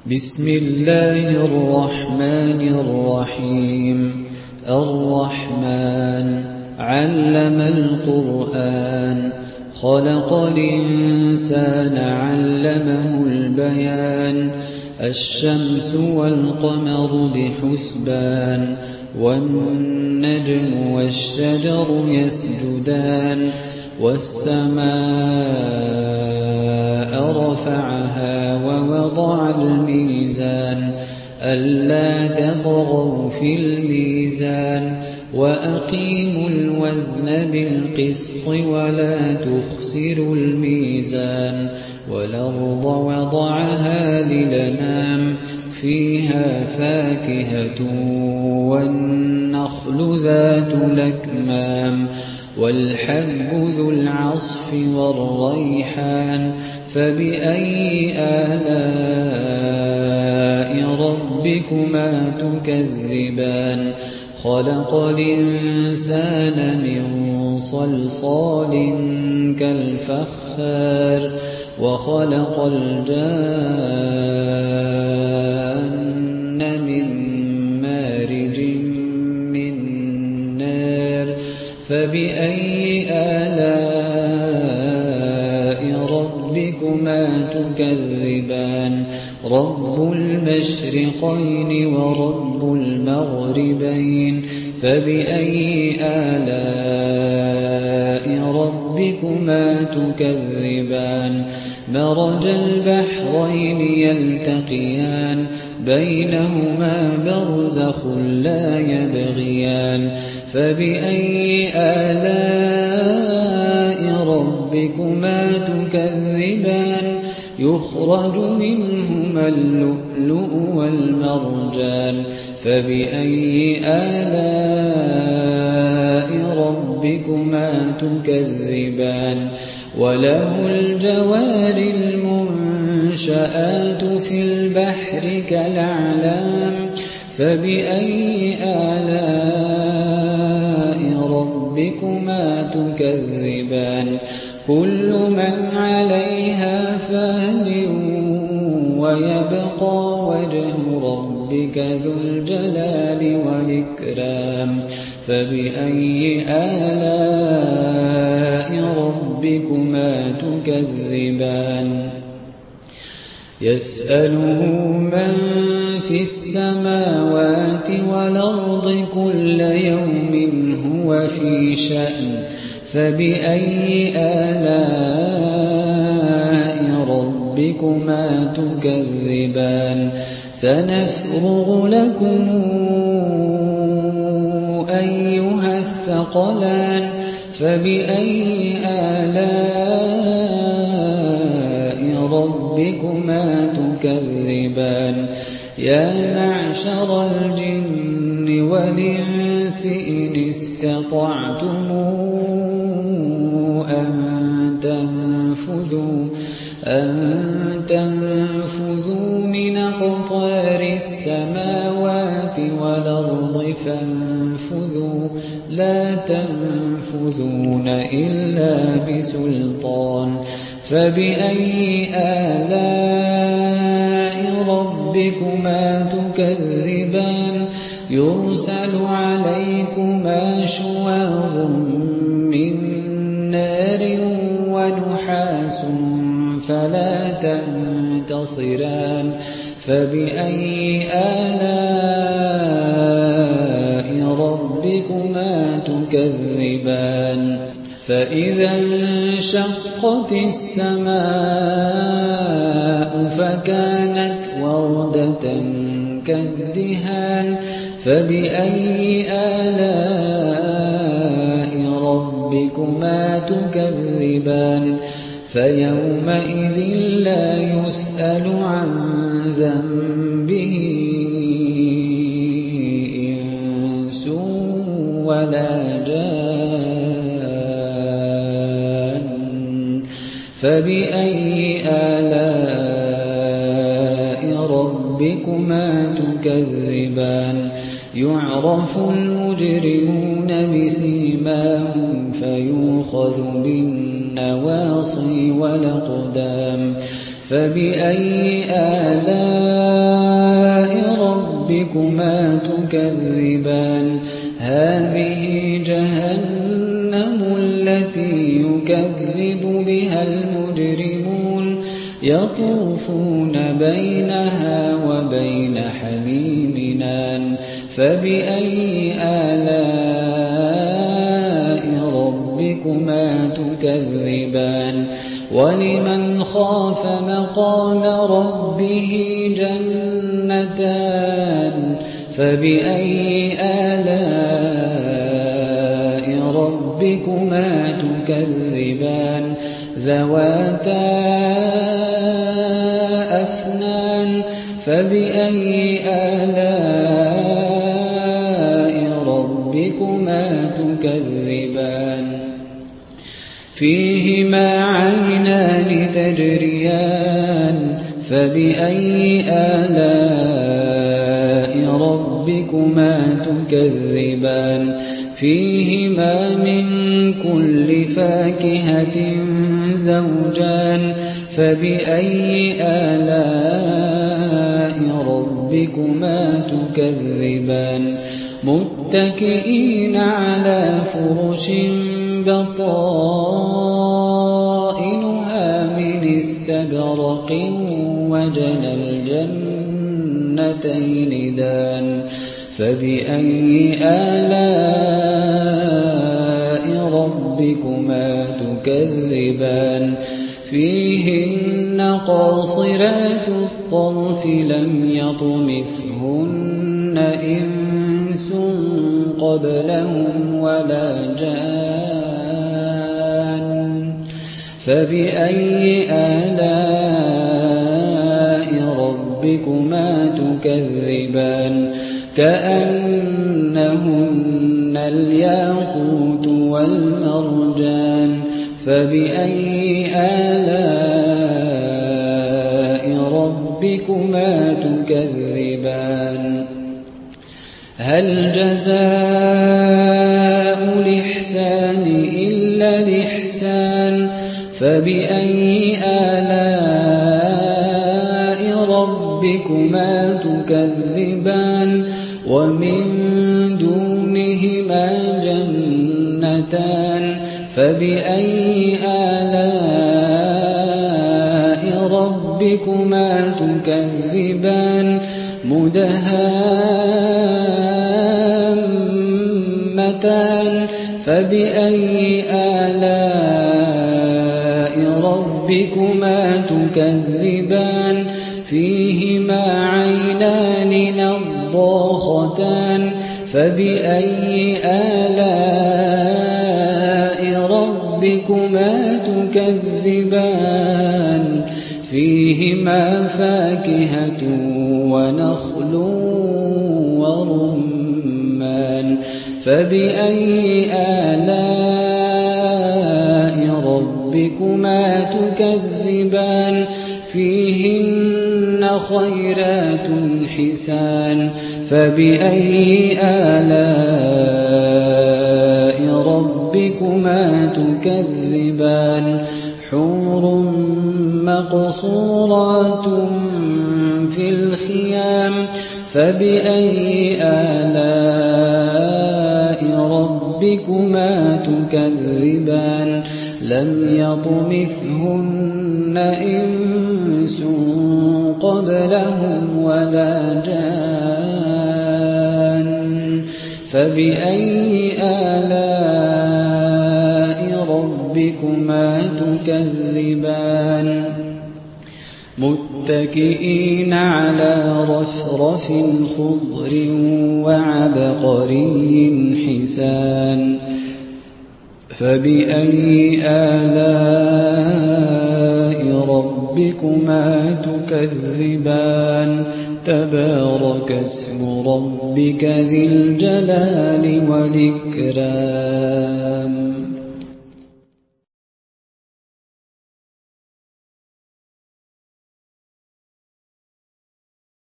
بسم الله الرحمن الرحيم. الرحمن علم القرآن، خلق الإنسان علمه البيان. الشمس والقمر بحسبان، والنجم والشجر يسجدان. والسماء رفعها ووضع الميزان، ألا تطغوا في الميزان، وأقيموا الوزن بالقسط ولا تخسروا الميزان. والأرض وضعها للأنام، فيها فاكهة والنخل ذات الأكمام، والحب ذو العصف والريحان. فبأي آلاء ربكما تكذبان؟ خلق الإنسان من صلصال كالفخار، وخلق الجان من مارج من نار. فبأي آلاء ربكما تكذبان؟ رب المشرقين ورب المغربين. فبأي آلاء ربكما تكذبان؟ مرج البحرين يلتقيان، بينهما برزخ لا يبغيان. فبأي آلاء ربكما تكذبان؟ يخرج منهما اللؤلؤ والمرجان. فبأي آلاء ربكما تكذبان؟ وله الجوار المنشآت في البحر كالأعلام. فبأي آلاء ربكما تكذبان؟ كل من عليها فان، ويبقى وجه ربك ذو الجلال والإكرام. فبأي آلاء ربكما تكذبان؟ يسأله من في السماوات والأرض كل يوم هو في شأن. فبأي آلاء ربكما تكذبان؟ سنفرغ لكم أيها الثقلان. فبأي آلاء ربكما تكذبان؟ يا معشر الجن والإنس إن استطعتم أن تنفذوا من أقطار السماوات والأرض فانفذوا، لا تنفذون إلا بسلطان. فبأي آلاء ربكما تكذبان؟ يرسل عليكما شواظ من نار ونحاس فلا تنتصران. فبأي آلاء ربكما تكذبان؟ فإذا انشقت السماء فكانت وردة كالدهان. فبأي آلاء ربكما تكذبان؟ فيومئذ لا يسأل عن ذنبه إنس ولا جان. فبأي آلاء ربكما تكذبان؟ يعرف المجرمون بسيماهم فيؤخذ بالنواصي والأقدام. فبأي آلاء ربكما تكذبان هذه جهنم التي يكذب بها المجرمون يطوفون بينها وبين حميم آن فبأي آلاء ربكما تكذبان ولمن خاف مقام ربه جنتان فبأي آلاء ربكما تكذبان ذواتا أفنان فبأي آلاء ربكما تكذبان فيهما عينان تجريان فبأي آلاء ربكما تكذبان فيهما من كل فاكهة زوجان فبأي آلاء ربكما تكذبان متكئين على فرش بطائنها من استبرق وجنى الجنتين دان فبأي آلاء ربكما تكذبان فيهن قاصرات الطرف لم يطمثهن إنس قبلهم ولا جان فبأي آلاء ربكما تكذبان كأنهن الياقوت والمرجان فبأي آلاء ربكما تكذبان هل جزاء الإحسان إلا الإحسان فبأي آلاء ربكما تكذبان ومن دونهما جنتان فبأي آلاء ربكما تكذبان مدهامتان فبأي آلاء ربكما تكذبان فيهما عينان نضاختان فبأي آلاء ربكما تكذبان فيهما فاكهة ونخل ورمان فبأي آلاء ربكما تكذبان فيهن خيرات حسان فبأي آلاء ربكما تكذبان حور مقصورات في الخيام فبأي آلاء ربكما تكذبان لم يطمثهن إنس قبلهم ولا جان فبأي آلاء ربكما تكذبان متكئين على رفرف خضر وعبقري حسان فبأي آلاء ربكما تكذبان تبارك اسم ربك ذي الجلال والإكرام